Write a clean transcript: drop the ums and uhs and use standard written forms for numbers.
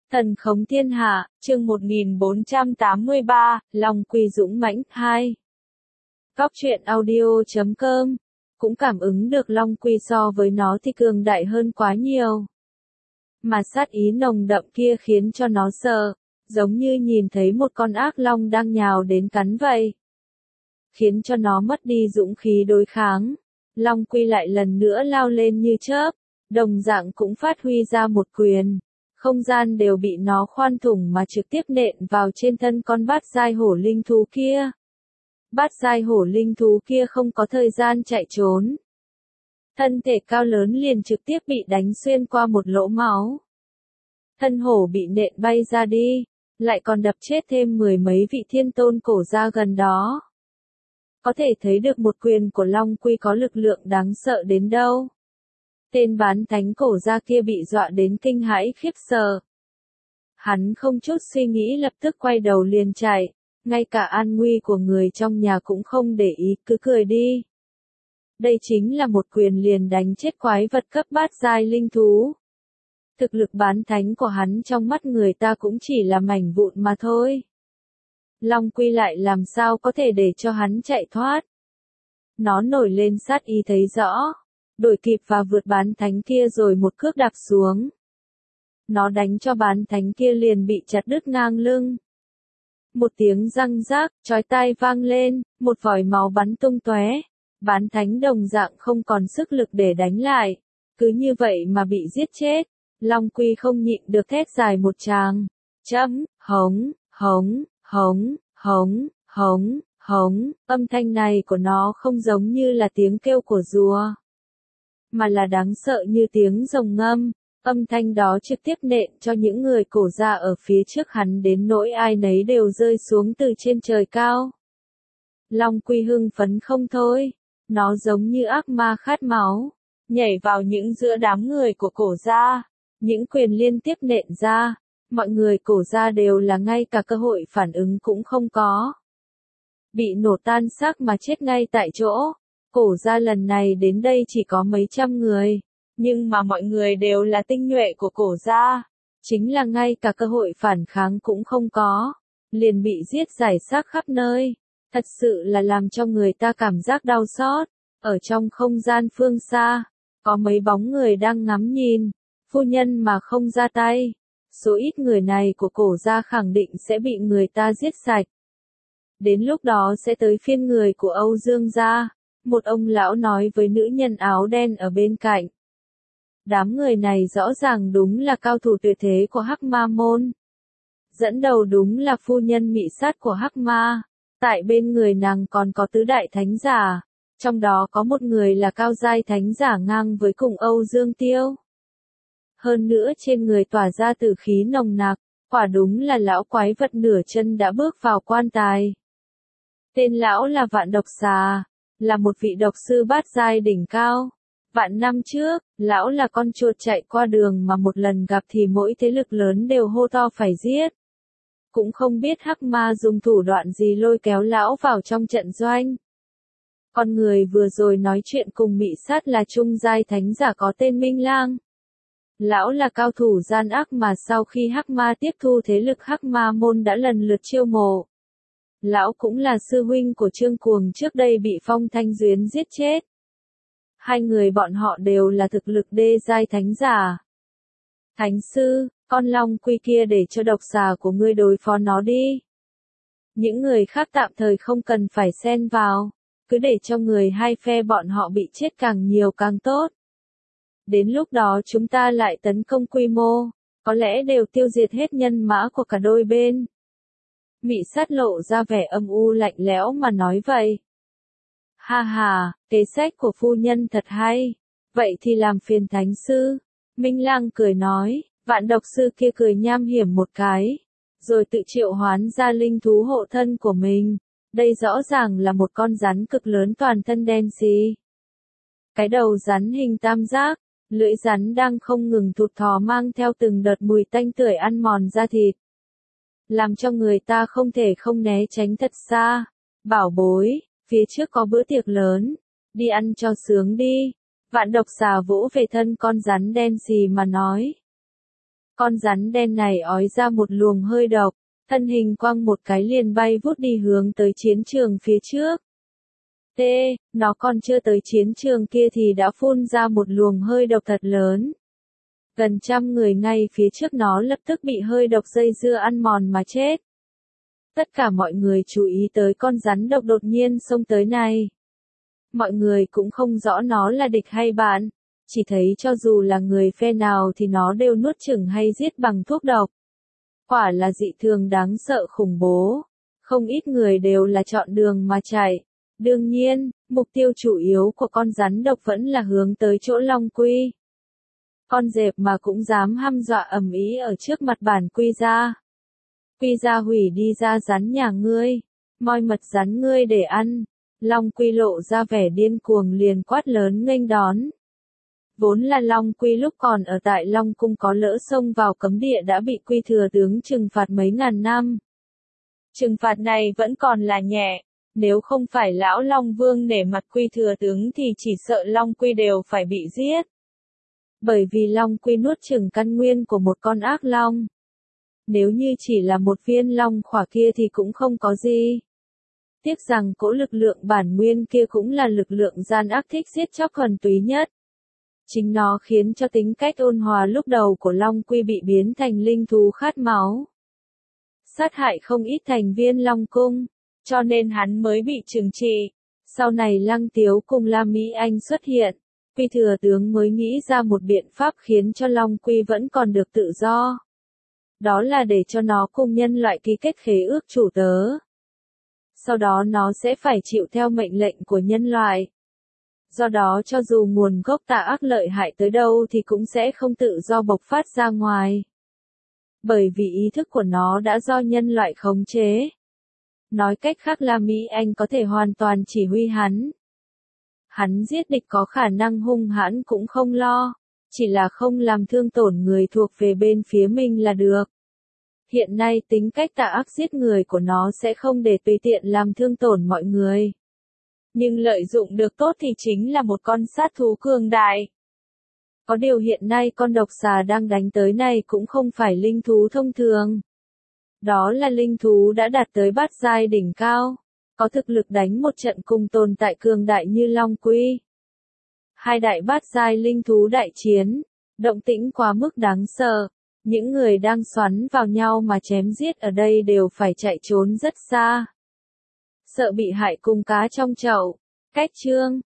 Thần khống thiên hạ, chương 1483, Long Quy dũng mãnh 2. Góc truyện audio.com. Cũng cảm ứng được Long Quy so với nó thì cường đại hơn quá nhiều. Mà sát ý nồng đậm kia khiến cho nó sợ, giống như nhìn thấy một con ác long đang nhào đến cắn vậy. Khiến cho nó mất đi dũng khí đối kháng. Long Quy lại lần nữa lao lên như chớp, đồng dạng cũng phát huy ra một quyền. Không gian đều bị nó khoan thủng mà trực tiếp nện vào trên thân con bát giai hổ linh thú kia. Bát giai hổ linh thú kia không có thời gian chạy trốn. Thân thể cao lớn liền trực tiếp bị đánh xuyên qua một lỗ máu. Thân hổ bị nện bay ra đi, lại còn đập chết thêm mười mấy vị thiên tôn cổ ra gần đó. Có thể thấy được một quyền của Long Quy có lực lượng đáng sợ đến đâu. Tên bán thánh cổ ra kia bị dọa đến kinh hãi khiếp sợ. Hắn không chút suy nghĩ lập tức quay đầu liền chạy, ngay cả an nguy của người trong nhà cũng không để ý, cứ cười đi. Đây chính là một quyền liền đánh chết quái vật cấp bát giai linh thú. Thực lực bán thánh của hắn trong mắt người ta cũng chỉ là mảnh vụn mà thôi. Long Quy lại làm sao có thể để cho hắn chạy thoát. Nó nổi lên sát ý thấy rõ. Đuổi kịp và vượt bán thánh kia rồi một cước đạp xuống. Nó đánh cho bán thánh kia liền bị chặt đứt ngang lưng. Một tiếng răng rác, chói tai vang lên, một vòi máu bắn tung tóe. Bán thánh đồng dạng không còn sức lực để đánh lại. Cứ như vậy mà bị giết chết. Long Quy không nhịn được thét dài một tràng. Hống, hống, hống, hống, hống, hống. Âm thanh này của nó không giống như là tiếng kêu của rùa, mà là đáng sợ như tiếng rồng ngâm. Âm thanh đó trực tiếp nện cho những người cổ ra ở phía trước hắn đến nỗi ai nấy đều rơi xuống từ trên trời cao. Long Quy hưng phấn không thôi, nó giống như ác ma khát máu, nhảy vào những giữa đám người của cổ ra, những quyền liên tiếp nện ra, mọi người cổ ra đều là ngay cả cơ hội phản ứng cũng không có. Bị nổ tan xác mà chết ngay tại chỗ. Cổ ra lần này đến đây chỉ có mấy trăm người, nhưng mà mọi người đều là tinh nhuệ của cổ ra, chính là ngay cả cơ hội phản kháng cũng không có, liền bị giết rải rác khắp nơi, thật sự là làm cho người ta cảm giác đau xót. Ở trong không gian phương xa, có mấy bóng người đang ngắm nhìn, phu nhân mà không ra tay, số ít người này của cổ ra khẳng định sẽ bị người ta giết sạch. Đến lúc đó sẽ tới phiên người của Âu Dương gia. Một ông lão nói với nữ nhân áo đen ở bên cạnh. Đám người này rõ ràng đúng là cao thủ tuyệt thế của Hắc Ma môn. Dẫn đầu đúng là phu nhân mị sát của Hắc Ma. Tại bên người nàng còn có tứ đại thánh giả. Trong đó có một người là cao giai thánh giả ngang với cùng Âu Dương Tiêu. Hơn nữa trên người tỏa ra tử khí nồng nặc. Quả đúng là lão quái vật nửa chân đã bước vào quan tài. Tên lão là Vạn Độc Xà. Là một vị độc sư bát giai đỉnh cao. Vạn năm trước, lão là con chuột chạy qua đường mà một lần gặp thì mỗi thế lực lớn đều hô to phải giết. Cũng không biết Hắc Ma dùng thủ đoạn gì lôi kéo lão vào trong trận doanh. Con người vừa rồi nói chuyện cùng mị sát là trung giai thánh giả có tên Minh Lang. Lão là cao thủ gian ác mà sau khi Hắc Ma tiếp thu thế lực Hắc Ma môn đã lần lượt chiêu mộ. Lão cũng là sư huynh của Trương Cuồng trước đây bị Phong Thanh Duyến giết chết. Hai người bọn họ đều là thực lực đê giai thánh giả. Thánh sư, con Long Quy kia để cho độc xà của ngươi đối phó nó đi. Những người khác tạm thời không cần phải xen vào, cứ để cho người hai phe bọn họ bị chết càng nhiều càng tốt. Đến lúc đó chúng ta lại tấn công quy mô, có lẽ đều tiêu diệt hết nhân mã của cả đôi bên. Mị sát lộ ra vẻ âm u lạnh lẽo mà nói vậy. Ha ha, kế sách của phu nhân thật hay. Vậy thì làm phiền thánh sư. Minh Lang cười nói, Vạn Độc sư kia cười nham hiểm một cái. Rồi tự triệu hoán ra linh thú hộ thân của mình. Đây rõ ràng là một con rắn cực lớn toàn thân đen xì. Cái đầu rắn hình tam giác, lưỡi rắn đang không ngừng thụt thò mang theo từng đợt mùi tanh tưởi ăn mòn da thịt. Làm cho người ta không thể không né tránh thật xa. Bảo bối, phía trước có bữa tiệc lớn, đi ăn cho sướng đi. Vạn Độc xà vỗ về thân con rắn đen xì mà nói. Con rắn đen này ói ra một luồng hơi độc, thân hình quăng một cái liền bay vút đi hướng tới chiến trường phía trước. Nó còn chưa tới chiến trường kia thì đã phun ra một luồng hơi độc thật lớn. Gần 100 người ngay phía trước nó lập tức bị hơi độc dây dưa ăn mòn mà chết. Tất cả mọi người chú ý tới con rắn độc đột nhiên xông tới này. Mọi người cũng không rõ nó là địch hay bạn, chỉ thấy cho dù là người phe nào thì nó đều nuốt chửng hay giết bằng thuốc độc. Quả là dị thường đáng sợ khủng bố. Không ít người đều là chọn đường mà chạy. Đương nhiên, mục tiêu chủ yếu của con rắn độc vẫn là hướng tới chỗ Long Quy. Con dẹp mà cũng dám hăm dọa ầm ĩ ở trước mặt bản Quy gia. Quy gia hủy đi da rắn nhà ngươi, moi mật rắn ngươi để ăn. Long Quy lộ ra vẻ điên cuồng liền quát lớn nghênh đón. Vốn là Long Quy lúc còn ở tại Long Cung có lỡ xông vào cấm địa đã bị Quy thừa tướng trừng phạt mấy ngàn năm. Trừng phạt này vẫn còn là nhẹ, nếu không phải lão Long Vương nể mặt Quy thừa tướng thì chỉ sợ Long Quy đều phải bị giết. Bởi vì Long Quy nuốt chửng căn nguyên của một con ác long. Nếu như chỉ là một viên long khỏa kia thì cũng không có gì. Tiếc rằng cỗ lực lượng bản nguyên kia cũng là lực lượng gian ác thích giết chóc thuần túy nhất. Chính nó khiến cho tính cách ôn hòa lúc đầu của Long Quy bị biến thành linh thú khát máu. Sát hại không ít thành viên Long Cung, cho nên hắn mới bị trừng trị. Sau này Lăng Tiếu cùng La Mỹ Anh xuất hiện, Quy thừa tướng mới nghĩ ra một biện pháp khiến cho Long Quy vẫn còn được tự do. Đó là để cho nó cùng nhân loại ký kết khế ước chủ tớ. Sau đó nó sẽ phải chịu theo mệnh lệnh của nhân loại. Do đó cho dù nguồn gốc tà ác lợi hại tới đâu thì cũng sẽ không tự do bộc phát ra ngoài. Bởi vì ý thức của nó đã do nhân loại khống chế. Nói cách khác là Mỹ Anh có thể hoàn toàn chỉ huy hắn. Hắn giết địch có khả năng hung hãn cũng không lo, chỉ là không làm thương tổn người thuộc về bên phía mình là được. Hiện nay tính cách tà ác giết người của nó sẽ không để tùy tiện làm thương tổn mọi người. Nhưng lợi dụng được tốt thì chính là một con sát thú cường đại. Có điều hiện nay con độc xà đang đánh tới này cũng không phải linh thú thông thường. Đó là linh thú đã đạt tới bát giai đỉnh cao, có thực lực đánh một trận cùng tồn tại cường đại như Long Quy. Hai đại bát giai linh thú đại chiến, động tĩnh quá mức đáng sợ. Những người đang xoắn vào nhau mà chém giết ở đây đều phải chạy trốn rất xa. Sợ bị hại cùng cá trong chậu. Cách chương